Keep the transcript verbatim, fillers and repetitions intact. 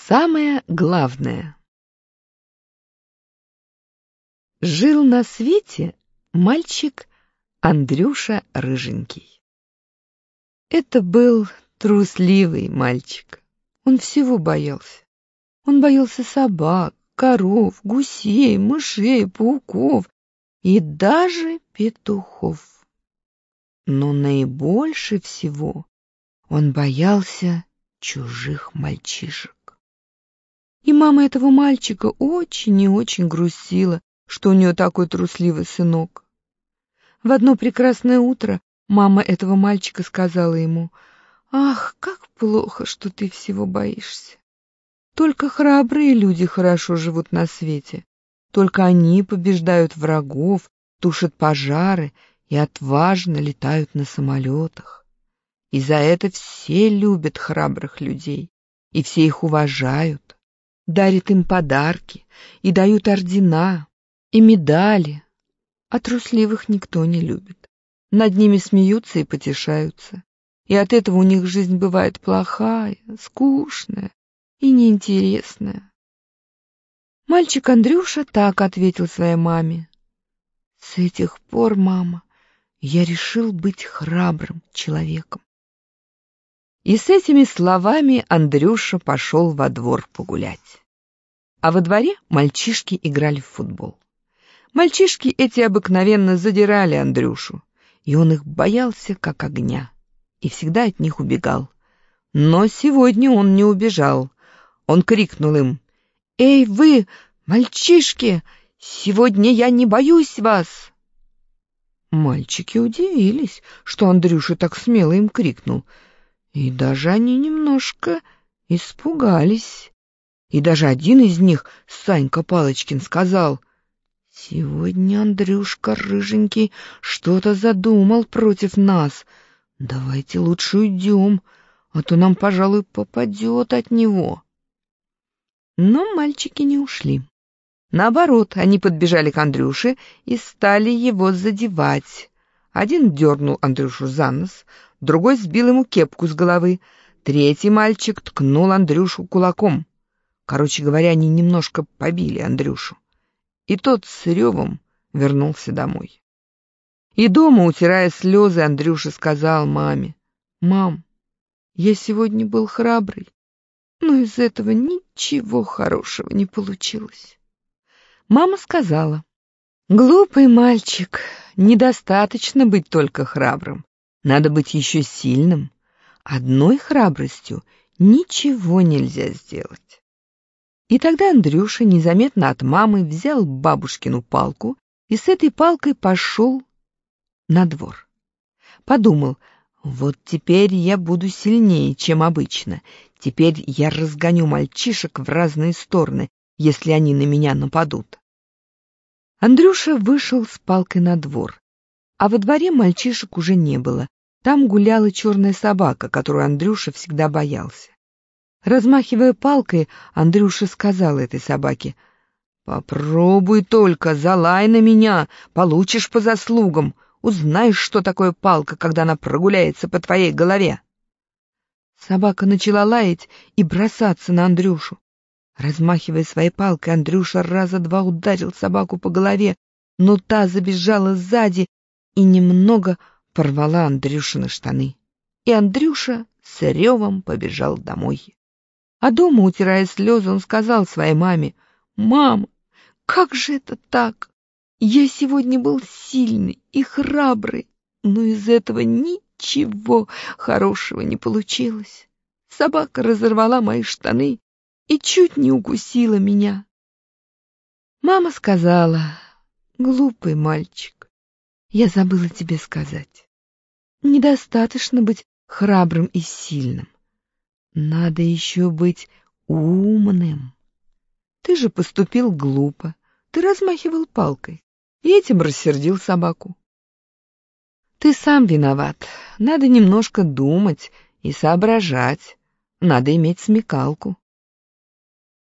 Самое главное. Жил на свете мальчик Андрюша Рыженький. Это был трусливый мальчик. Он всего боялся. Он боялся собак, коров, гусей, мышей, пауков и даже петухов. Но наибольше всего он боялся чужих мальчишек. И мама этого мальчика очень и очень грустила, что у нее такой трусливый сынок. В одно прекрасное утро мама этого мальчика сказала ему: «Ах, как плохо, что ты всего боишься. Только храбрые люди хорошо живут на свете. Только они побеждают врагов, тушат пожары и отважно летают на самолетах. И за это все любят храбрых людей, и все их уважают, дарят им подарки и дают ордена и медали. А трусливых никто не любит. Над ними смеются и потешаются. И от этого у них жизнь бывает плохая, скучная и неинтересная». Мальчик Андрюша так ответил своей маме: «С этих пор, мама, я решил быть храбрым человеком». И с этими словами Андрюша пошел во двор погулять. А во дворе мальчишки играли в футбол. Мальчишки эти обыкновенно задирали Андрюшу, и он их боялся как огня, и всегда от них убегал. Но сегодня он не убежал. Он крикнул им: «Эй вы, мальчишки, сегодня я не боюсь вас!» Мальчики удивились, что Андрюша так смело им крикнул, и даже они немножко испугались. И даже один из них, Санька Палочкин, сказал: «Сегодня Андрюшка Рыженький что-то задумал против нас. Давайте лучше уйдем, а то нам, пожалуй, попадет от него». Но мальчики не ушли. Наоборот, они подбежали к Андрюше и стали его задевать. Один дернул Андрюшу за нос, другой сбил ему кепку с головы, третий мальчик ткнул Андрюшу кулаком. Короче говоря, они немножко побили Андрюшу. И тот с ревом вернулся домой. И дома, утирая слезы, Андрюша сказал маме: «Мам, я сегодня был храбрый, но из этого ничего хорошего не получилось». Мама сказала: «Глупый мальчик, недостаточно быть только храбрым, надо быть еще сильным. Одной храбростью ничего нельзя сделать». И тогда Андрюша незаметно от мамы взял бабушкину палку и с этой палкой пошел на двор. Подумал: вот теперь я буду сильнее, чем обычно. Теперь я разгоню мальчишек в разные стороны, если они на меня нападут. Андрюша вышел с палкой на двор, а во дворе мальчишек уже не было. Там гуляла черная собака, которую Андрюша всегда боялся. Размахивая палкой, Андрюша сказал этой собаке: «Попробуй только, залай на меня, получишь по заслугам, узнаешь, что такое палка, когда она прогуляется по твоей голове». Собака начала лаять и бросаться на Андрюшу. Размахивая своей палкой, Андрюша раза два ударил собаку по голове, но та забежала сзади и немного порвала Андрюшины штаны. И Андрюша с ревом побежал домой. А дома, утирая слезы, он сказал своей маме: «Мама, как же это так? Я сегодня был сильный и храбрый, но из этого ничего хорошего не получилось. Собака разорвала мои штаны и чуть не укусила меня». Мама сказала: «Глупый мальчик, я забыла тебе сказать. Недостаточно быть храбрым и сильным. Надо еще быть умным. Ты же поступил глупо, ты размахивал палкой и этим рассердил собаку. Ты сам виноват, надо немножко думать и соображать, надо иметь смекалку.